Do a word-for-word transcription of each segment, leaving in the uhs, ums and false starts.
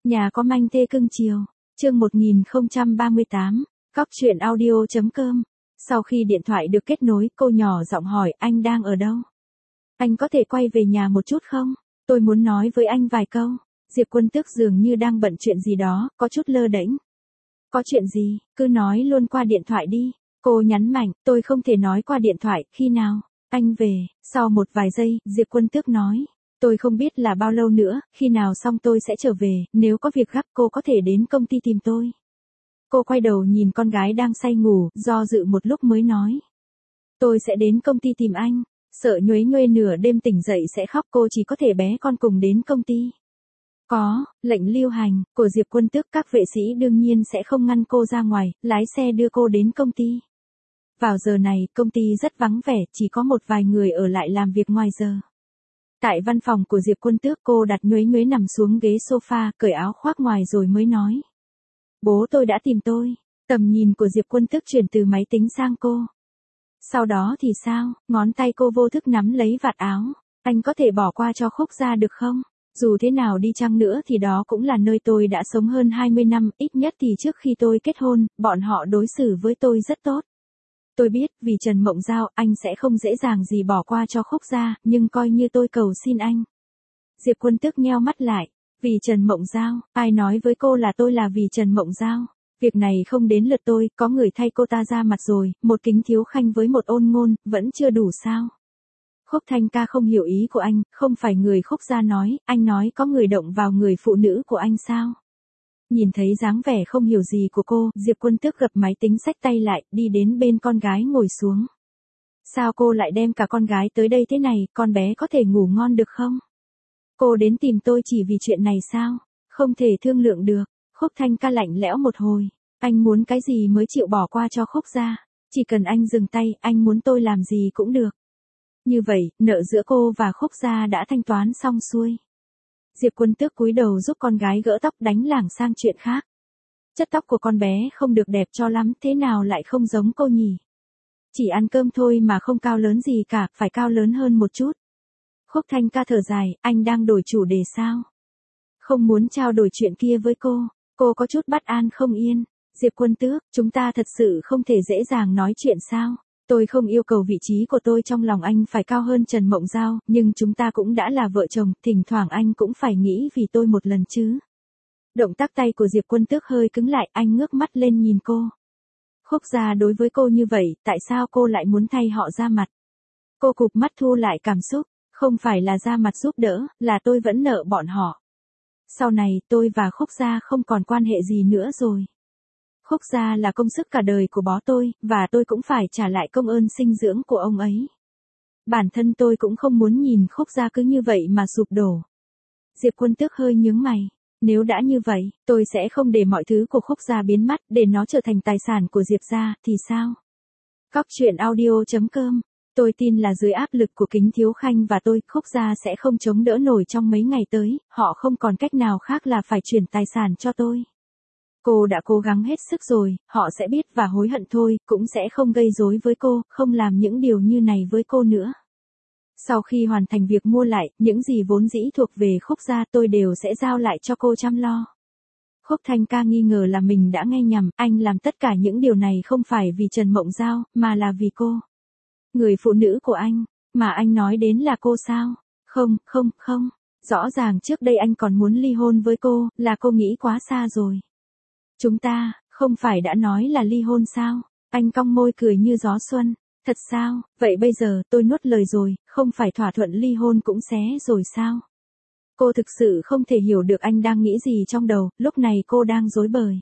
Nhà có manh thê cưng chiều. Chương một nghìn không trăm ba mươi tám, Cóc truyện audio chấm com. Sau khi điện thoại được kết nối, cô nhỏ giọng hỏi anh đang ở đâu? Anh có thể quay về nhà một chút không? Tôi muốn nói với anh vài câu. Diệp Quân Tước dường như đang bận chuyện gì đó, có chút lơ đễnh. Có chuyện gì, cứ nói luôn qua điện thoại đi. Cô nhấn mạnh, tôi không thể nói qua điện thoại, khi nào? Anh về. Sau một vài giây, Diệp Quân Tước nói. Tôi không biết là bao lâu nữa, khi nào xong tôi sẽ trở về, nếu có việc gấp cô có thể đến công ty tìm tôi. Cô quay đầu nhìn con gái đang say ngủ, do dự một lúc mới nói. Tôi sẽ đến công ty tìm anh, sợ Nhuế Nhuế nửa đêm tỉnh dậy sẽ khóc, cô chỉ có thể bé con cùng đến công ty. Có, lệnh lưu hành, của Diệp Quân Tước, các vệ sĩ đương nhiên sẽ không ngăn cô ra ngoài, lái xe đưa cô đến công ty. Vào giờ này, công ty rất vắng vẻ, chỉ có một vài người ở lại làm việc ngoài giờ. Tại văn phòng của Diệp Quân Tước, cô đặt Nhuế Nhuế nằm xuống ghế sofa, cởi áo khoác ngoài rồi mới nói. Bố tôi đã tìm tôi. Tầm nhìn của Diệp Quân Tước chuyển từ máy tính sang cô. Sau đó thì sao? Ngón tay cô vô thức nắm lấy vạt áo. Anh có thể bỏ qua cho Khúc Gia được không? Dù thế nào đi chăng nữa thì đó cũng là nơi tôi đã sống hơn hai mươi năm, ít nhất thì trước khi tôi kết hôn, bọn họ đối xử với tôi rất tốt. Tôi biết, vì Trần Mộng Giao, anh sẽ không dễ dàng gì bỏ qua cho Khúc Gia, nhưng coi như tôi cầu xin anh. Diệp Quân Tước nheo mắt lại. Vì Trần Mộng Giao, ai nói với cô là tôi là vì Trần Mộng Giao? Việc này không đến lượt tôi, có người thay cô ta ra mặt rồi, một Kính Thiếu Khanh với một Ôn Ngôn, vẫn chưa đủ sao? Khúc Thanh ca không hiểu ý của anh, không phải người Khúc Gia nói, anh nói có người động vào người phụ nữ của anh sao? Nhìn thấy dáng vẻ không hiểu gì của cô, Diệp Quân Tước gập máy tính xách tay lại, đi đến bên con gái ngồi xuống. Sao cô lại đem cả con gái tới đây thế này, con bé có thể ngủ ngon được không? Cô đến tìm tôi chỉ vì chuyện này sao? Không thể thương lượng được. Khúc Thanh ca lạnh lẽo một hồi. Anh muốn cái gì mới chịu bỏ qua cho Khúc Gia? Chỉ cần anh dừng tay, anh muốn tôi làm gì cũng được. Như vậy, nợ giữa cô và Khúc Gia đã thanh toán xong xuôi. Diệp Quân Tước cúi đầu giúp con gái gỡ tóc, đánh lảng sang chuyện khác. Chất tóc của con bé không được đẹp cho lắm, thế nào lại không giống cô nhỉ? Chỉ ăn cơm thôi mà không cao lớn gì cả, phải cao lớn hơn một chút. Khúc Thanh ca thở dài, anh đang đổi chủ đề sao? Không muốn trao đổi chuyện kia với cô, cô có chút bất an không yên. Diệp Quân Tước, chúng ta thật sự không thể dễ dàng nói chuyện sao? Tôi không yêu cầu vị trí của tôi trong lòng anh phải cao hơn Trần Mộng Giao, nhưng chúng ta cũng đã là vợ chồng, thỉnh thoảng anh cũng phải nghĩ vì tôi một lần chứ. Động tác tay của Diệp Quân Tước hơi cứng lại, anh ngước mắt lên nhìn cô. Khúc Gia đối với cô như vậy, tại sao cô lại muốn thay họ ra mặt? Cô cụp mắt thu lại cảm xúc. Không phải là ra mặt giúp đỡ, là tôi vẫn nợ bọn họ. Sau này, tôi và Khúc Gia không còn quan hệ gì nữa rồi. Khúc Gia là công sức cả đời của bố tôi, và tôi cũng phải trả lại công ơn sinh dưỡng của ông ấy. Bản thân tôi cũng không muốn nhìn Khúc Gia cứ như vậy mà sụp đổ. Diệp Quân Tước hơi nhướng mày. Nếu đã như vậy, tôi sẽ không để mọi thứ của Khúc Gia biến mất, để nó trở thành tài sản của Diệp gia, thì sao? Cóc truyện audio chấm com. Tôi tin là dưới áp lực của Kính Thiếu Khanh và tôi, Khúc Gia sẽ không chống đỡ nổi trong mấy ngày tới, họ không còn cách nào khác là phải chuyển tài sản cho tôi. Cô đã cố gắng hết sức rồi, họ sẽ biết và hối hận thôi, cũng sẽ không gây rối với cô, không làm những điều như này với cô nữa. Sau khi hoàn thành việc mua lại, những gì vốn dĩ thuộc về Khúc Gia tôi đều sẽ giao lại cho cô chăm lo. Khúc Thanh ca nghi ngờ là mình đã nghe nhầm, anh làm tất cả những điều này không phải vì Trần Mộng Giao, mà là vì cô. Người phụ nữ của anh, mà anh nói đến là cô sao? Không, không, không. Rõ ràng trước đây anh còn muốn ly hôn với cô, là cô nghĩ quá xa rồi. Chúng ta, không phải đã nói là ly hôn sao? Anh cong môi cười như gió xuân. Thật sao? Vậy bây giờ tôi nuốt lời rồi, không phải thỏa thuận ly hôn cũng xé rồi sao? Cô thực sự không thể hiểu được anh đang nghĩ gì trong đầu, lúc này cô đang rối bời.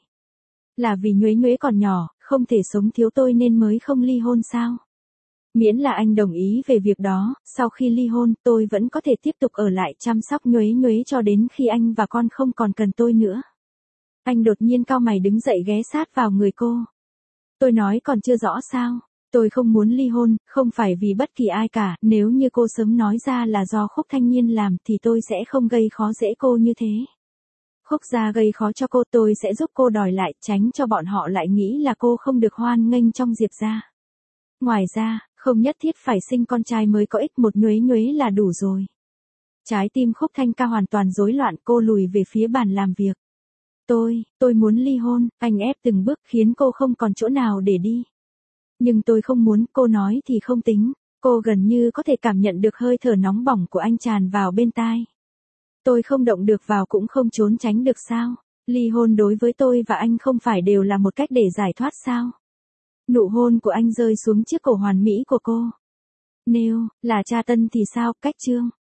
Là vì Nhuế Nhuế còn nhỏ, không thể sống thiếu tôi nên mới không ly hôn sao? Miễn là anh đồng ý về việc đó, sau khi ly hôn, tôi vẫn có thể tiếp tục ở lại chăm sóc Nhuế Nhuế cho đến khi anh và con không còn cần tôi nữa. Anh đột nhiên cau mày đứng dậy ghé sát vào người cô. Tôi nói còn chưa rõ sao? Tôi không muốn ly hôn, không phải vì bất kỳ ai cả, nếu như cô sớm nói ra là do Khúc Thanh Nhiên làm thì tôi sẽ không gây khó dễ cô như thế. Khúc Gia gây khó cho cô, tôi sẽ giúp cô đòi lại, tránh cho bọn họ lại nghĩ là cô không được hoan nghênh trong Diệp gia. Ngoài ra, không nhất thiết phải sinh con trai mới có ích, một Nhuế Nhuế là đủ rồi. Trái tim Khúc Thanh ca hoàn toàn rối loạn, cô lùi về phía bàn làm việc. Tôi, tôi muốn ly hôn, anh ép từng bước khiến cô không còn chỗ nào để đi. Nhưng tôi không muốn, cô nói thì không tính, cô gần như có thể cảm nhận được hơi thở nóng bỏng của anh tràn vào bên tai. Tôi không động được vào cũng không trốn tránh được sao? Ly hôn đối với tôi và anh không phải đều là một cách để giải thoát sao? Nụ hôn của anh rơi xuống chiếc cổ hoàn mỹ của cô. Nếu là tra tân thì sao, cách trương?